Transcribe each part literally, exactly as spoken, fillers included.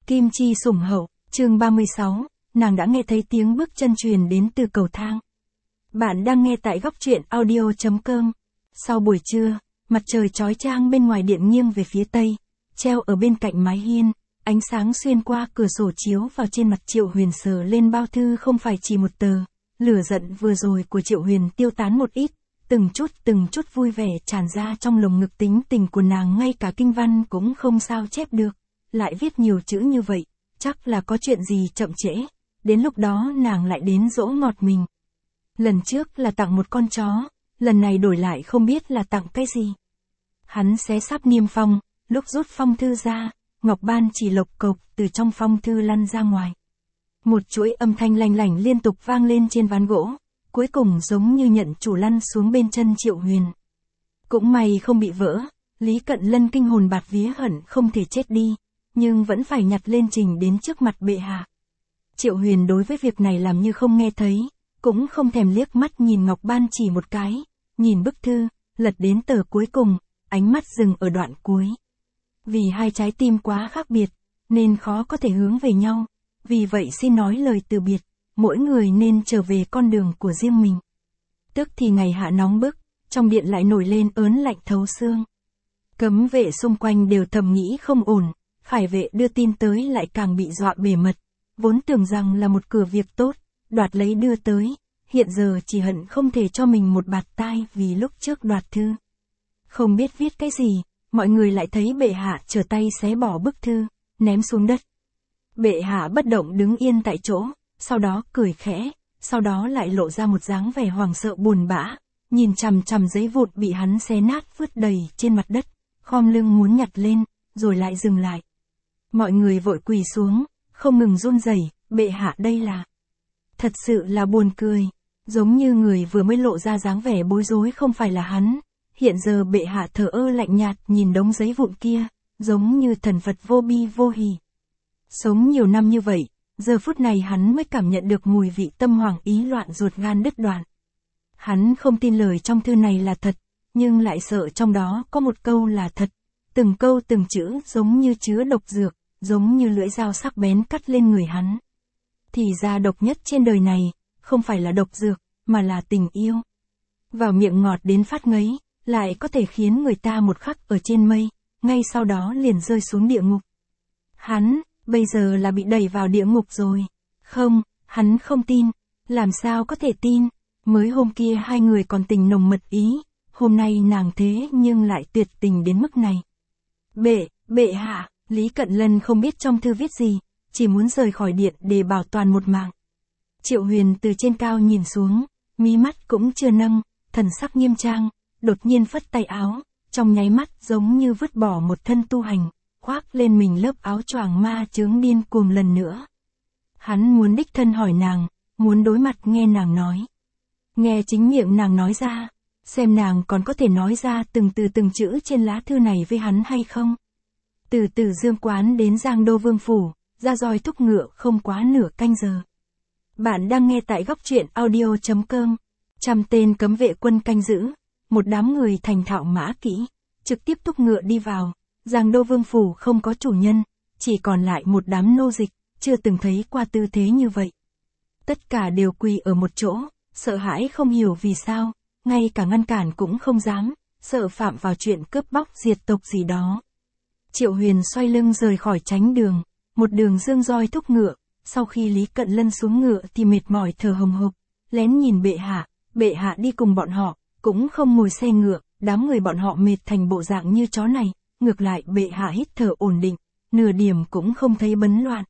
Kim chi sủng hậu, chương ba mươi sáu, nàng đã nghe thấy tiếng bước chân truyền đến từ cầu thang. Bạn đang nghe tại góc truyện audio chấm com. Sau buổi trưa, mặt trời chói chang bên ngoài điện nghiêng về phía tây, treo ở bên cạnh mái hiên, ánh sáng xuyên qua cửa sổ chiếu vào trên mặt Triệu Huyền sờ lên bao thư không phải chỉ một tờ. Lửa giận vừa rồi của Triệu Huyền tiêu tán một ít, từng chút từng chút vui vẻ tràn ra trong lồng ngực, tính tình của nàng ngay cả kinh văn cũng không sao chép được, lại viết nhiều chữ như vậy, chắc là có chuyện gì chậm trễ, đến lúc đó nàng lại đến dỗ ngọt mình. Lần trước là tặng một con chó, lần này đổi lại không biết là tặng cái gì. Hắn xé sáp niêm phong, lúc rút phong thư ra, ngọc ban chỉ lộc cộc từ trong phong thư lăn ra ngoài. Một chuỗi âm thanh lanh lảnh liên tục vang lên trên ván gỗ, cuối cùng giống như nhận chủ lăn xuống bên chân Triệu Huyền. Cũng may không bị vỡ, Lý Cận Lân kinh hồn bạt vía hận không thể chết đi, nhưng vẫn phải nhặt lên trình đến trước mặt bệ hạ. Triệu Huyền đối với việc này làm như không nghe thấy, cũng không thèm liếc mắt nhìn ngọc ban chỉ một cái, nhìn bức thư, lật đến tờ cuối cùng, ánh mắt dừng ở đoạn cuối. Vì hai trái tim quá khác biệt, nên khó có thể hướng về nhau, vì vậy xin nói lời từ biệt, mỗi người nên trở về con đường của riêng mình. Tức thì ngày hạ nóng bức, trong điện lại nổi lên ớn lạnh thấu xương. Cấm vệ xung quanh đều thầm nghĩ không ổn, Khải vệ đưa tin tới lại càng bị dọa bề mật, vốn tưởng rằng là một cửa việc tốt, đoạt lấy đưa tới, hiện giờ chỉ hận không thể cho mình một bạt tai vì lúc trước đoạt thư. Không biết viết cái gì, mọi người lại thấy bệ hạ trở tay xé bỏ bức thư, ném xuống đất. Bệ hạ bất động đứng yên tại chỗ, sau đó cười khẽ, sau đó lại lộ ra một dáng vẻ hoảng sợ buồn bã, nhìn chằm chằm giấy vụn bị hắn xé nát vứt đầy trên mặt đất, khom lưng muốn nhặt lên, rồi lại dừng lại. Mọi người vội quỳ xuống, không ngừng run rẩy, bệ hạ đây là... Thật sự là buồn cười, giống như người vừa mới lộ ra dáng vẻ bối rối không phải là hắn, hiện giờ bệ hạ thờ ơ lạnh nhạt nhìn đống giấy vụn kia, giống như thần Phật vô bi vô hỉ. Sống nhiều năm như vậy, giờ phút này hắn mới cảm nhận được mùi vị tâm hoảng ý loạn ruột gan đứt đoạn. Hắn không tin lời trong thư này là thật, nhưng lại sợ trong đó có một câu là thật, từng câu từng chữ giống như chứa độc dược, giống như lưỡi dao sắc bén cắt lên người hắn. Thì ra độc nhất trên đời này, không phải là độc dược, mà là tình yêu. Vào miệng ngọt đến phát ngấy, lại có thể khiến người ta một khắc ở trên mây, ngay sau đó liền rơi xuống địa ngục. Hắn, bây giờ là bị đẩy vào địa ngục rồi. Không, hắn không tin. Làm sao có thể tin? Mới hôm kia hai người còn tình nồng mật ý, hôm nay nàng thế nhưng lại tuyệt tình đến mức này. Bệ, bệ hạ, Lý Cận Lân không biết trong thư viết gì, chỉ muốn rời khỏi điện để bảo toàn một mạng. Triệu Huyền từ trên cao nhìn xuống, mí mắt cũng chưa nâng, thần sắc nghiêm trang, đột nhiên phất tay áo, trong nháy mắt giống như vứt bỏ một thân tu hành, khoác lên mình lớp áo choàng ma chướng điên cuồng lần nữa. Hắn muốn đích thân hỏi nàng, muốn đối mặt nghe nàng nói. Nghe chính miệng nàng nói ra, xem nàng còn có thể nói ra từng từ từng chữ trên lá thư này với hắn hay không. Từ từ Dương Quán đến Giang Đô Vương Phủ, ra roi thúc ngựa không quá nửa canh giờ. Bạn đang nghe tại góc truyện audio chấm com. Trăm tên cấm vệ quân canh giữ, một đám người thành thạo mã kỹ, trực tiếp thúc ngựa đi vào. Giang Đô Vương Phủ không có chủ nhân, chỉ còn lại một đám nô dịch, chưa từng thấy qua tư thế như vậy. Tất cả đều quỳ ở một chỗ, sợ hãi không hiểu vì sao, ngay cả ngăn cản cũng không dám, sợ phạm vào chuyện cướp bóc diệt tộc gì đó. Triệu Huyền xoay lưng rời khỏi tránh đường, một đường dương roi thúc ngựa, sau khi Lý Cận Lân xuống ngựa thì mệt mỏi thở hồng hộc, lén nhìn bệ hạ, bệ hạ đi cùng bọn họ, cũng không ngồi xe ngựa, đám người bọn họ mệt thành bộ dạng như chó này, ngược lại bệ hạ hít thở ổn định, nửa điểm cũng không thấy bấn loạn.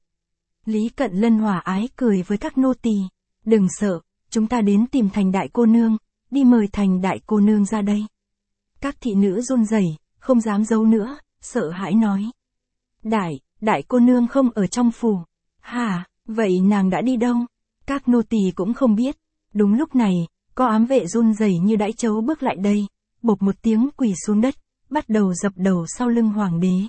Lý Cận Lân hòa ái cười với các nô tỳ, đừng sợ, chúng ta đến tìm Thành đại cô nương, đi mời Thành đại cô nương ra đây. Các thị nữ run rẩy, không dám giấu nữa, sợ hãi nói. Đại, đại cô nương không ở trong phủ. Hả, vậy nàng đã đi đâu? Các nô tỳ cũng không biết. Đúng lúc này, có ám vệ run rẩy như đãi trấu bước lại đây, bộp một tiếng quỳ xuống đất, bắt đầu dập đầu sau lưng hoàng đế.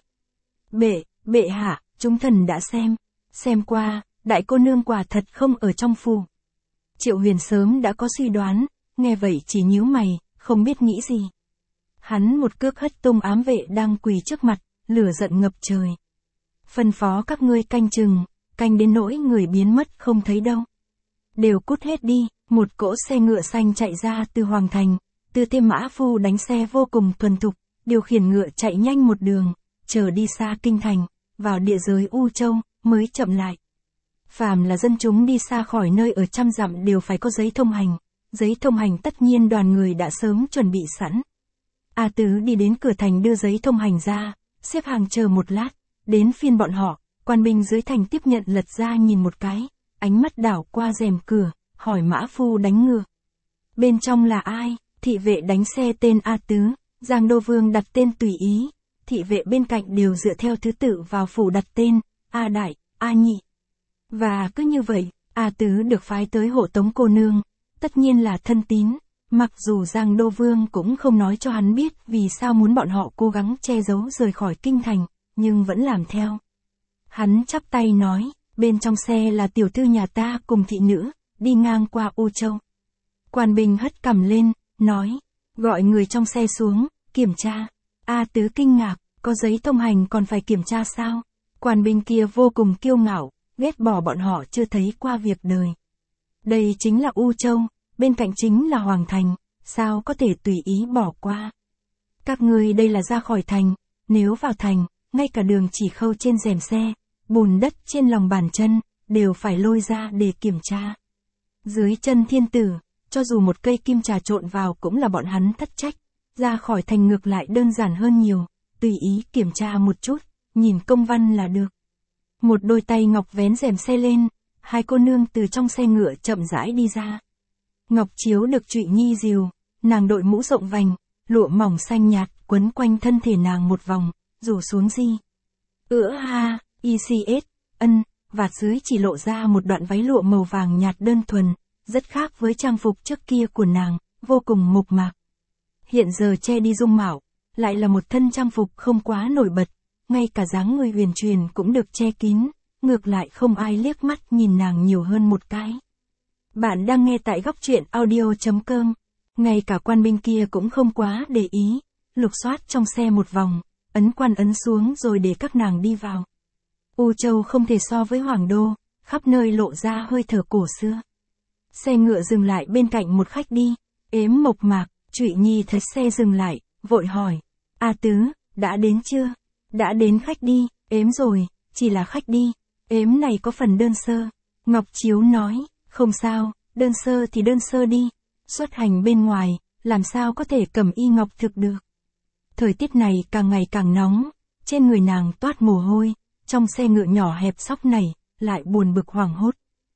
Bệ, bệ hạ, chúng thần đã xem, xem qua, đại cô nương quả thật không ở trong phủ. Triệu Huyền sớm đã có suy đoán, nghe vậy chỉ nhíu mày, không biết nghĩ gì. Hắn một cước hất tung ám vệ đang quỳ trước mặt, lửa giận ngập trời. phân phó các ngươi canh chừng, canh đến nỗi người biến mất không thấy đâu. Đều cút hết đi, một cỗ xe ngựa xanh chạy ra từ Hoàng Thành, Từ Thêm mã phu đánh xe vô cùng thuần thục, điều khiển ngựa chạy nhanh một đường, chờ đi xa kinh thành, vào địa giới U Châu, mới chậm lại. Phàm là dân chúng đi xa khỏi nơi ở trăm dặm đều phải có giấy thông hành, giấy thông hành tất nhiên đoàn người đã sớm chuẩn bị sẵn. A Tứ đi đến cửa thành đưa giấy thông hành ra, xếp hàng chờ một lát, đến phiên bọn họ, quan binh dưới thành tiếp nhận lật ra nhìn một cái, ánh mắt đảo qua rèm cửa, hỏi mã phu đánh ngựa. Bên trong là ai? Thị vệ đánh xe tên A Tứ, Giang Đô Vương đặt tên tùy ý, thị vệ bên cạnh đều dựa theo thứ tự vào phủ đặt tên, A Đại, A Nhị. Và cứ như vậy, A Tứ được phái tới hộ tống cô nương, tất nhiên là thân tín, mặc dù Giang Đô Vương cũng không nói cho hắn biết vì sao muốn bọn họ cố gắng che giấu rời khỏi kinh thành, nhưng vẫn làm theo. Hắn chắp tay nói, bên trong xe là tiểu thư nhà ta cùng thị nữ, đi ngang qua U Châu. Quan binh hất cằm lên, nói, gọi người trong xe xuống, kiểm tra. A Tứ kinh ngạc, có giấy thông hành còn phải kiểm tra sao? Quan binh kia vô cùng kiêu ngạo, ghét bỏ bọn họ chưa thấy qua việc đời. Đây chính là U Châu, bên cạnh chính là Hoàng Thành, sao có thể tùy ý bỏ qua? Các ngươi đây là ra khỏi thành, nếu vào thành, ngay cả đường chỉ khâu trên rèm xe, bùn đất trên lòng bàn chân, đều phải lôi ra để kiểm tra. Dưới chân thiên tử, cho dù một cây kim trà trộn vào cũng là bọn hắn thất trách, ra khỏi thành ngược lại đơn giản hơn nhiều, tùy ý kiểm tra một chút, nhìn công văn là được. Một đôi tay ngọc vén rèm xe lên, hai cô nương từ trong xe ngựa chậm rãi đi ra. Ngọc Chiếu được Trụy Nhi dìu, nàng đội mũ rộng vành, lụa mỏng xanh nhạt quấn quanh thân thể nàng một vòng, rủ xuống di. Ữa ha, i xê ét, ân, vạt dưới chỉ lộ ra một đoạn váy lụa màu vàng nhạt đơn thuần, rất khác với trang phục trước kia của nàng, vô cùng mộc mạc. Hiện giờ che đi dung mạo, lại là một thân trang phục không quá nổi bật, ngay cả dáng người huyền truyền cũng được che kín, ngược lại không ai liếc mắt nhìn nàng nhiều hơn một cái. Bạn đang nghe tại góc truyện audio chấm com, ngay cả quan binh kia cũng không quá để ý, lục soát trong xe một vòng, ấn quan ấn xuống rồi để các nàng đi vào. U Châu không thể so với Hoàng Đô, khắp nơi lộ ra hơi thở cổ xưa. Xe ngựa dừng lại bên cạnh một khách đi, ếm mộc mạc, Trụy Nhi thấy xe dừng lại, vội hỏi, A Tứ, đã đến chưa? Đã đến khách đi, ếm rồi, chỉ là khách đi, ếm này có phần đơn sơ. Ngọc Chiếu nói, không sao, đơn sơ thì đơn sơ đi, xuất hành bên ngoài, làm sao có thể cầm y ngọc thực được. Thời tiết này càng ngày càng nóng, trên người nàng toát mồ hôi, trong xe ngựa nhỏ hẹp xóc này, lại buồn bực hoảng hốt.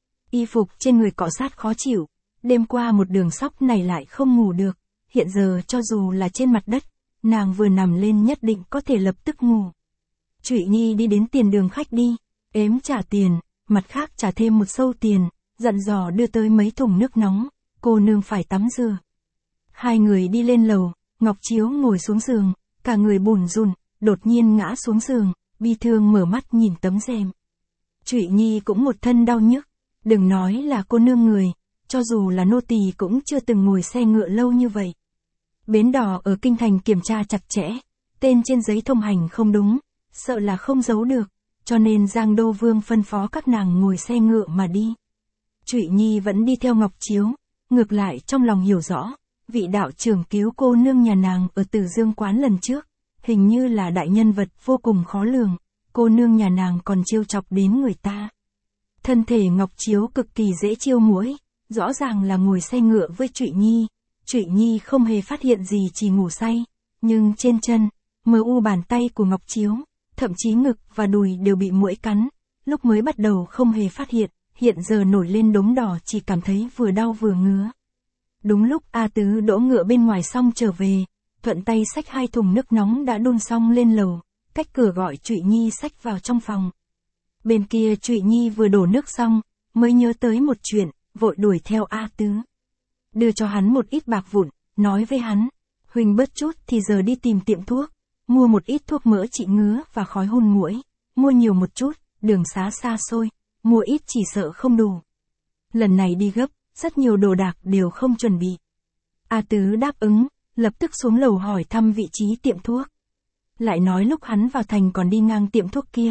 Y phục trên người cọ sát khó chịu, đêm qua một đường xóc này lại không ngủ được, hiện giờ cho dù là trên mặt đất, nàng vừa nằm lên nhất định có thể lập tức ngủ. Trụy Nhi đi đến tiền đường khách đi, ếm trả tiền, mặt khác trả thêm một sâu tiền, dặn dò đưa tới mấy thùng nước nóng, cô nương phải tắm rửa. Hai người đi lên lầu, Ngọc Chiếu ngồi xuống giường, cả người bủn rủn, đột nhiên ngã xuống giường, bi thương mở mắt nhìn tấm rèm. Trụy Nhi cũng một thân đau nhức, đừng nói là cô nương người, cho dù là nô tỳ cũng chưa từng ngồi xe ngựa lâu như vậy. Bến đò ở kinh thành kiểm tra chặt chẽ, tên trên giấy thông hành không đúng, sợ là không giấu được, cho nên Giang Đô Vương phân phó các nàng ngồi xe ngựa mà đi. Trụy Nhi vẫn đi theo Ngọc Chiếu, ngược lại trong lòng hiểu rõ, vị đạo trưởng cứu cô nương nhà nàng ở Từ Dương quán lần trước, hình như là đại nhân vật vô cùng khó lường, cô nương nhà nàng còn trêu chọc đến người ta. Thân thể Ngọc Chiếu cực kỳ dễ chiêu muỗi, rõ ràng là ngồi xe ngựa với Trụy Nhi, Trụy Nhi không hề phát hiện gì chỉ ngủ say, nhưng trên chân, mờ u bàn tay của Ngọc Chiếu, thậm chí ngực và đùi đều bị muỗi cắn, lúc mới bắt đầu không hề phát hiện, hiện giờ nổi lên đốm đỏ chỉ cảm thấy vừa đau vừa ngứa. Đúng lúc A Tứ đỗ ngựa bên ngoài xong trở về, thuận tay xách hai thùng nước nóng đã đun xong lên lầu, cách cửa gọi Trụy Nhi xách vào trong phòng. Bên kia Trụy Nhi vừa đổ nước xong, mới nhớ tới một chuyện, vội đuổi theo A Tứ. Đưa cho hắn một ít bạc vụn, nói với hắn, huynh bớt chút thì giờ đi tìm tiệm thuốc, mua một ít thuốc mỡ trị ngứa và khói hôn muỗi, mua nhiều một chút, đường xá xa xôi, mua ít chỉ sợ không đủ. Lần này đi gấp, rất nhiều đồ đạc đều không chuẩn bị. A Tứ đáp ứng, lập tức xuống lầu hỏi thăm vị trí tiệm thuốc. Lại nói lúc hắn vào thành còn đi ngang tiệm thuốc kia,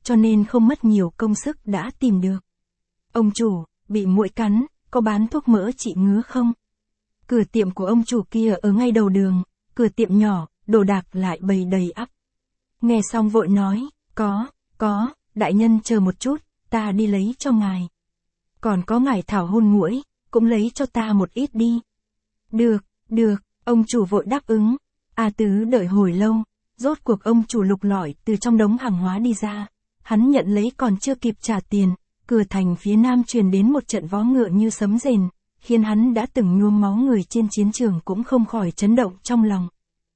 cho nên không mất nhiều công sức đã tìm được. Ông chủ, bị muỗi cắn, có bán thuốc mỡ trị ngứa không? Cửa tiệm của ông chủ kia ở ngay đầu đường, cửa tiệm nhỏ, đồ đạc lại bày đầy ắp. Nghe xong vội nói, có, có, đại nhân chờ một chút, ta đi lấy cho ngài. Còn có ngải thảo hôn muỗi, cũng lấy cho ta một ít đi. Được, được, ông chủ vội đáp ứng. A Tứ đợi hồi lâu, rốt cuộc ông chủ lục lọi từ trong đống hàng hóa đi ra. Hắn nhận lấy còn chưa kịp trả tiền, cửa thành phía nam truyền đến một trận vó ngựa như sấm rền, khiến hắn đã từng nhuốm máu người trên chiến trường cũng không khỏi chấn động trong lòng.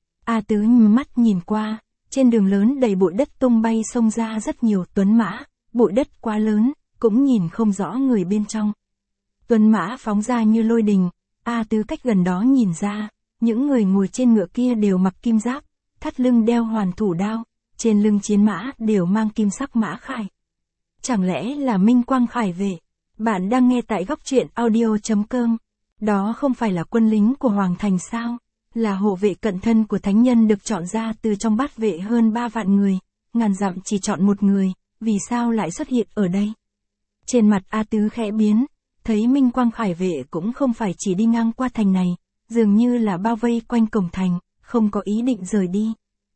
A Tứ mắt nhìn qua, trên đường lớn đầy bụi đất tung bay xông ra rất nhiều tuấn mã, bụi đất quá lớn, cũng nhìn không rõ người bên trong. Tuấn mã phóng ra như lôi đình, A Tứ cách gần đó nhìn ra, những người ngồi trên ngựa kia đều mặc kim giáp, thắt lưng đeo hoàn thủ đao, trên lưng chiến mã đều mang kim sắc mã khải. Chẳng lẽ là Minh Quang Khải Vệ? Bạn đang nghe tại góc truyện audio chấm com. Đó không phải là quân lính của Hoàng Thành sao? Là hộ vệ cận thân của thánh nhân được chọn ra từ trong bát vệ hơn ba vạn người, ngàn dặm chỉ chọn một người, vì sao lại xuất hiện ở đây? Trên mặt A Tứ khẽ biến, thấy Minh Quang Khải Vệ cũng không phải chỉ đi ngang qua thành này, dường như là bao vây quanh cổng thành, không có ý định rời đi.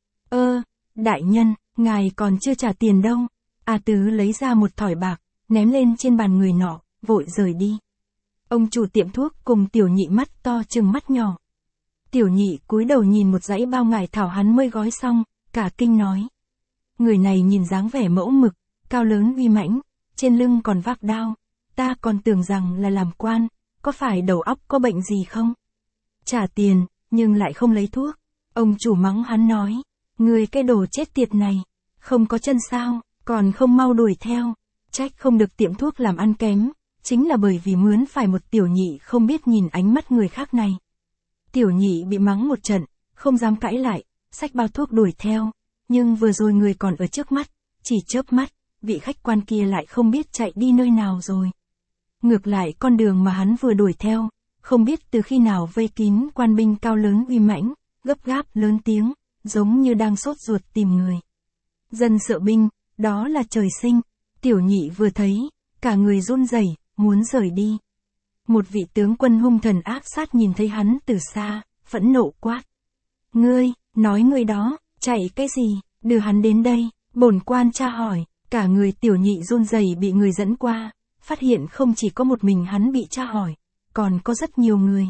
Ơ, đại nhân, ngài còn chưa trả tiền đâu. A Tứ lấy ra một thỏi bạc, ném lên trên bàn người nọ, vội rời đi. Ông chủ tiệm thuốc cùng tiểu nhị mắt to trừng mắt nhỏ. Tiểu nhị cúi đầu nhìn một dãy bao ngải thảo hắn mới gói xong, cả kinh nói. Người này nhìn dáng vẻ mẫu mực, cao lớn uy mãnh, trên lưng còn vác đao, ta còn tưởng rằng là làm quan, có phải đầu óc có bệnh gì không? Trả tiền, nhưng lại không lấy thuốc. Ông chủ mắng hắn nói, người cái đồ chết tiệt này, không có chân sao, còn không mau đuổi theo, trách không được tiệm thuốc làm ăn kém, chính là bởi vì mướn phải một tiểu nhị không biết nhìn ánh mắt người khác này. Tiểu nhị bị mắng một trận, không dám cãi lại, xách bao thuốc đuổi theo, nhưng vừa rồi người còn ở trước mắt, chỉ chớp mắt, vị khách quan kia lại không biết chạy đi nơi nào rồi. Ngược lại con đường mà hắn vừa đuổi theo, không biết từ khi nào vây kín quan binh cao lớn uy mãnh, gấp gáp lớn tiếng, giống như đang sốt ruột tìm người. Dân sợ binh, đó là trời sinh, tiểu nhị vừa thấy, cả người run rẩy, muốn rời đi. Một vị tướng quân hung thần ác sát nhìn thấy hắn từ xa, phẫn nộ quát. Ngươi, nói ngươi đó, chạy cái gì, đưa hắn đến đây, bổn quan tra hỏi, cả người tiểu nhị run rẩy bị người dẫn qua, phát hiện không chỉ có một mình hắn bị tra hỏi, còn có rất nhiều người.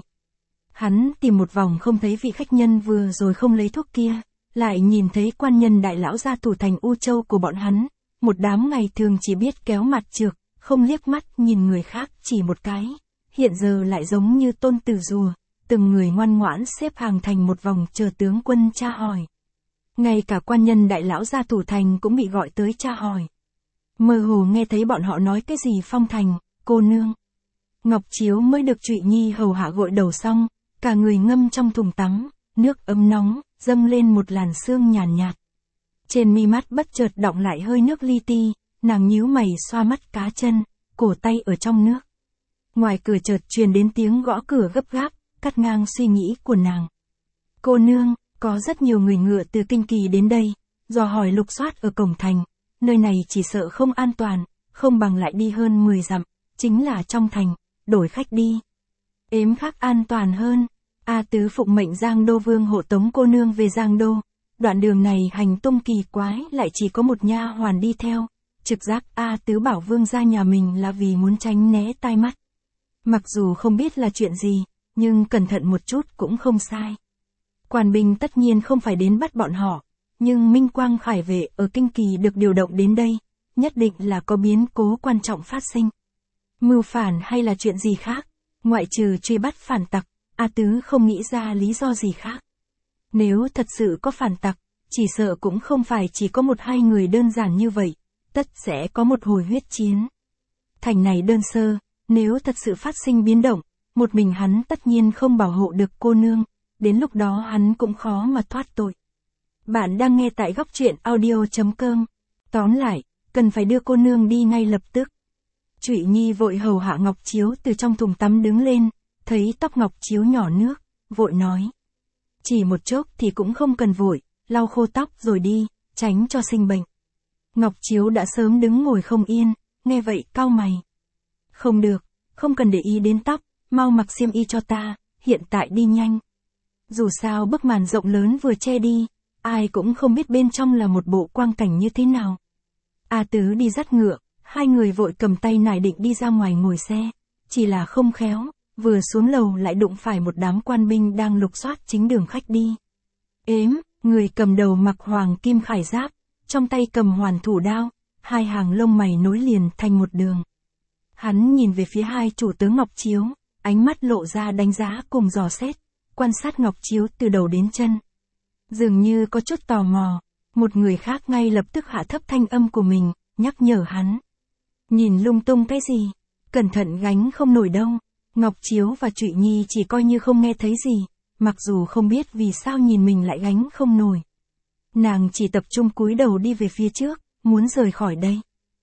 Hắn tìm một vòng không thấy vị khách nhân vừa rồi không lấy thuốc kia, lại nhìn thấy quan nhân đại lão gia thủ thành U Châu của bọn hắn, một đám ngày thường chỉ biết kéo mặt trược, không liếc mắt nhìn người khác chỉ một cái, hiện giờ lại giống như tôn tử rùa, từng người ngoan ngoãn xếp hàng thành một vòng chờ tướng quân tra hỏi. Ngay cả quan nhân đại lão gia thủ thành cũng bị gọi tới tra hỏi. Mơ hồ nghe thấy bọn họ nói cái gì phong thành, cô nương. Ngọc Chiếu mới được Trụy Nhi hầu hạ gội đầu xong, cả người ngâm trong thùng tắm, nước ấm nóng, dâng lên một làn sương nhàn nhạt, nhạt. Trên mi mắt bất chợt đọng lại hơi nước li ti, nàng nhíu mày xoa mắt cá chân, cổ tay ở trong nước. Ngoài cửa chợt truyền đến tiếng gõ cửa gấp gáp, cắt ngang suy nghĩ của nàng. Cô nương, có rất nhiều người ngựa từ Kinh Kỳ đến đây, dò hỏi lục soát ở cổng thành, nơi này chỉ sợ không an toàn, không bằng lại đi hơn mười dặm, chính là trong thành, đổi khách đi. Ếm khác an toàn hơn. A Tứ phụng mệnh Giang Đô Vương hộ tống cô nương về Giang Đô. Đoạn đường này hành tung kỳ quái lại chỉ có một nha hoàn đi theo. Trực giác A Tứ bảo Vương ra nhà mình là vì muốn tránh né tai mắt. Mặc dù không biết là chuyện gì, nhưng cẩn thận một chút cũng không sai. Quan binh tất nhiên không phải đến bắt bọn họ, nhưng Minh Quang Khải Vệ ở Kinh Kỳ được điều động đến đây, nhất định là có biến cố quan trọng phát sinh. Mưu phản hay là chuyện gì khác, ngoại trừ truy bắt phản tặc, A Tứ không nghĩ ra lý do gì khác. Nếu thật sự có phản tặc, chỉ sợ cũng không phải chỉ có một hai người đơn giản như vậy, tất sẽ có một hồi huyết chiến. Thành này đơn sơ, nếu thật sự phát sinh biến động, một mình hắn tất nhiên không bảo hộ được cô nương, đến lúc đó hắn cũng khó mà thoát tội. Bạn đang nghe tại góc truyện audio chấm com. Tóm lại, cần phải đưa cô nương đi ngay lập tức. Trụy Nhi vội hầu hạ Ngọc Chiếu từ trong thùng tắm đứng lên, thấy tóc Ngọc Chiếu nhỏ nước, vội nói. Chỉ một chốc thì cũng không cần vội, lau khô tóc rồi đi, tránh cho sinh bệnh. Ngọc Chiếu đã sớm đứng ngồi không yên, nghe vậy cau mày. Không được, không cần để ý đến tóc, mau mặc xiêm y cho ta, hiện tại đi nhanh. Dù sao bức màn rộng lớn vừa che đi, ai cũng không biết bên trong là một bộ quang cảnh như thế nào. A Tứ đi dắt ngựa, hai người vội cầm tay nải định đi ra ngoài ngồi xe, chỉ là không khéo, vừa xuống lầu lại đụng phải một đám quan binh đang lục soát chính đường khách đi. Ếm, người cầm đầu mặc hoàng kim khải giáp, trong tay cầm hoàn thủ đao, hai hàng lông mày nối liền thành một đường. Hắn nhìn về phía hai chủ tướng Ngọc Chiếu, ánh mắt lộ ra đánh giá cùng dò xét, quan sát Ngọc Chiếu từ đầu đến chân. Dường như có chút tò mò, một người khác ngay lập tức hạ thấp thanh âm của mình, nhắc nhở hắn. Nhìn lung tung cái gì, cẩn thận gánh không nổi đâu. Ngọc Chiếu và Trụy Nhi chỉ coi như không nghe thấy gì, mặc dù không biết vì sao nhìn mình lại gánh không nổi. Nàng chỉ tập trung cúi đầu đi về phía trước, muốn rời khỏi đây.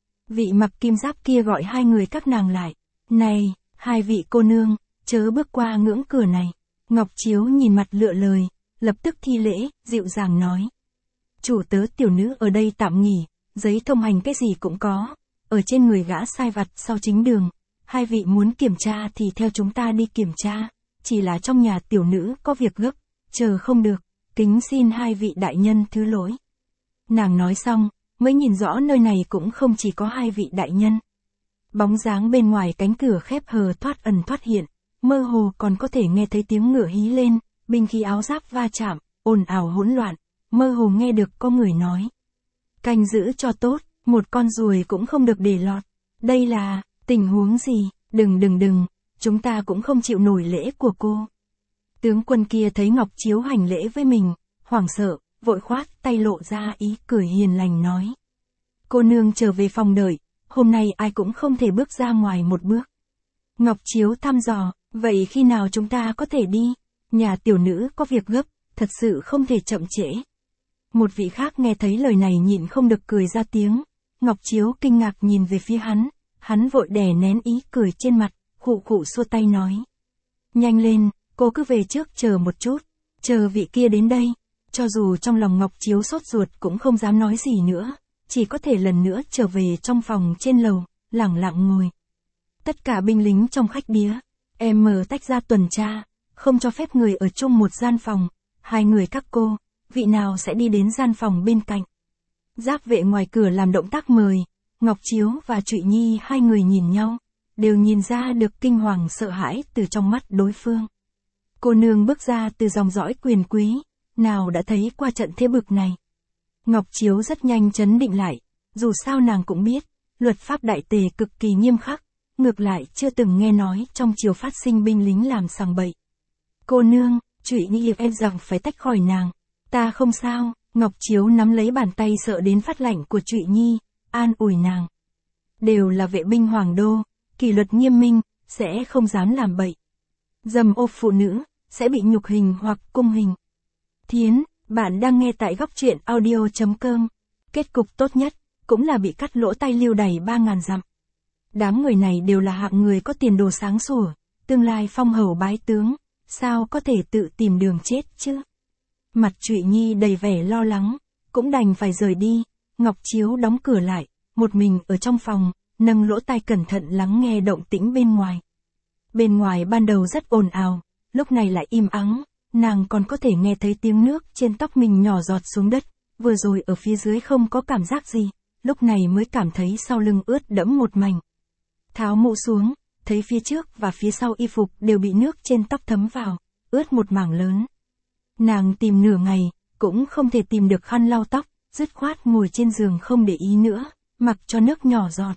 Vị mặc kim giáp kia gọi hai người các nàng lại. Này, hai vị cô nương, chớ bước qua ngưỡng cửa này. Ngọc Chiếu nhìn mặt lựa lời, lập tức thi lễ, dịu dàng nói. Chủ tớ tiểu nữ ở đây tạm nghỉ, giấy thông hành cái gì cũng có, ở trên người gã sai vặt sau chính đường. Hai vị muốn kiểm tra thì theo chúng ta đi kiểm tra, chỉ là trong nhà tiểu nữ có việc gấp, chờ không được, kính xin hai vị đại nhân thứ lỗi. Nàng nói xong, mới nhìn rõ nơi này cũng không chỉ có hai vị đại nhân. Bóng dáng bên ngoài cánh cửa khép hờ thoát ẩn thoát hiện, mơ hồ còn có thể nghe thấy tiếng ngựa hí lên, binh khí áo giáp va chạm, ồn ào hỗn loạn, mơ hồ nghe được có người nói. Canh giữ cho tốt, một con ruồi cũng không được để lọt. Đây là, tình huống gì, đừng đừng đừng, chúng ta cũng không chịu nổi lễ của cô. Tướng quân kia thấy Ngọc Chiếu hành lễ với mình, hoảng sợ, vội khoát tay lộ ra ý cười hiền lành nói. Cô nương trở về phòng đợi, hôm nay ai cũng không thể bước ra ngoài một bước. Ngọc Chiếu thăm dò, vậy khi nào chúng ta có thể đi? Nhà tiểu nữ có việc gấp, thật sự không thể chậm trễ. Một vị khác nghe thấy lời này nhịn không được cười ra tiếng. Ngọc Chiếu kinh ngạc nhìn về phía hắn, hắn vội đè nén ý cười trên mặt, khụ khụ xua tay nói. Nhanh lên, cô cứ về trước chờ một chút, chờ vị kia đến đây. Cho dù trong lòng Ngọc Chiếu sốt ruột cũng không dám nói gì nữa, chỉ có thể lần nữa trở về trong phòng trên lầu, lẳng lặng ngồi. Tất cả binh lính trong khách điếm, em mở tách ra tuần tra, không cho phép người ở chung một gian phòng, hai người các cô, vị nào sẽ đi đến gian phòng bên cạnh. Giáp vệ ngoài cửa làm động tác mời, Ngọc Chiếu và Trụy Nhi hai người nhìn nhau, đều nhìn ra được kinh hoàng sợ hãi từ trong mắt đối phương. Cô nương bước ra từ dòng dõi quyền quý, nào đã thấy qua trận thế bực này. Ngọc Chiếu rất nhanh trấn định lại, dù sao nàng cũng biết, luật pháp đại tề cực kỳ nghiêm khắc, ngược lại chưa từng nghe nói trong triều phát sinh binh lính làm sằng bậy. Cô nương, Trụy Nhi em rằng phải tách khỏi nàng, ta không sao. Ngọc Chiếu nắm lấy bàn tay sợ đến phát lạnh của Trụy Nhi, an ủi nàng. Đều là vệ binh hoàng đô, kỷ luật nghiêm minh, sẽ không dám làm bậy. Dầm ô phụ nữ, sẽ bị nhục hình hoặc cung hình. Thiến, bạn đang nghe tại góc truyện audio chấm com. Kết cục tốt nhất, cũng là bị cắt lỗ tai lưu đày ba ngàn dặm. Đám người này đều là hạng người có tiền đồ sáng sủa, tương lai phong hầu bái tướng, sao có thể tự tìm đường chết chứ? Mặt Trụy Nhi đầy vẻ lo lắng, cũng đành phải rời đi. Ngọc Chiếu đóng cửa lại, một mình ở trong phòng, nâng lỗ tai cẩn thận lắng nghe động tĩnh bên ngoài. Bên ngoài ban đầu rất ồn ào, lúc này lại im ắng, nàng còn có thể nghe thấy tiếng nước trên tóc mình nhỏ giọt xuống đất, vừa rồi ở phía dưới không có cảm giác gì, lúc này mới cảm thấy sau lưng ướt đẫm một mảnh. Tháo mũ xuống, thấy phía trước và phía sau y phục đều bị nước trên tóc thấm vào, ướt một mảng lớn. Nàng tìm nửa ngày, cũng không thể tìm được khăn lau tóc, dứt khoát ngồi trên giường không để ý nữa, mặc cho nước nhỏ giọt.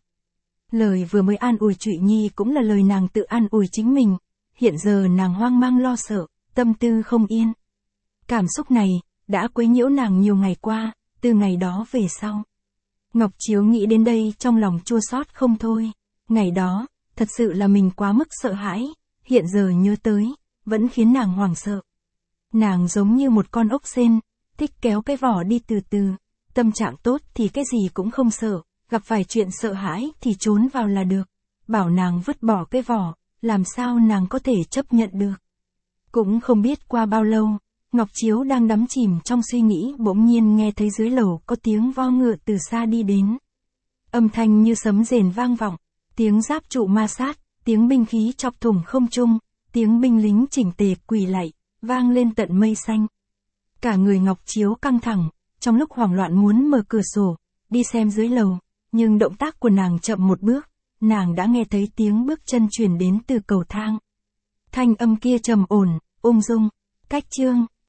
Lời vừa mới an ủi Trụy Nhi cũng là lời nàng tự an ủi chính mình, hiện giờ nàng hoang mang lo sợ, tâm tư không yên. Cảm xúc này, đã quấy nhiễu nàng nhiều ngày qua, từ ngày đó về sau. Ngọc Chiếu nghĩ đến đây trong lòng chua xót không thôi, ngày đó, thật sự là mình quá mức sợ hãi, hiện giờ nhớ tới, vẫn khiến nàng hoảng sợ. Nàng giống như một con ốc sên, thích kéo cái vỏ đi từ từ, tâm trạng tốt thì cái gì cũng không sợ, gặp phải chuyện sợ hãi thì trốn vào là được. Bảo nàng vứt bỏ cái vỏ, làm sao nàng có thể chấp nhận được. Cũng không biết qua bao lâu, Ngọc Chiếu đang đắm chìm trong suy nghĩ bỗng nhiên nghe thấy dưới lầu có tiếng vo ngựa từ xa đi đến. Âm thanh như sấm rền vang vọng, tiếng giáp trụ ma sát, tiếng binh khí chọc thủng không trung, tiếng binh lính chỉnh tề quỳ lạy, vang lên tận mây xanh. Cả người Ngọc Chiếu căng thẳng, trong lúc hoảng loạn muốn mở cửa sổ, đi xem dưới lầu, nhưng động tác của nàng chậm một bước, nàng đã nghe thấy tiếng bước chân truyền đến từ cầu thang. Thanh âm kia trầm ổn, ung dung, cách chương.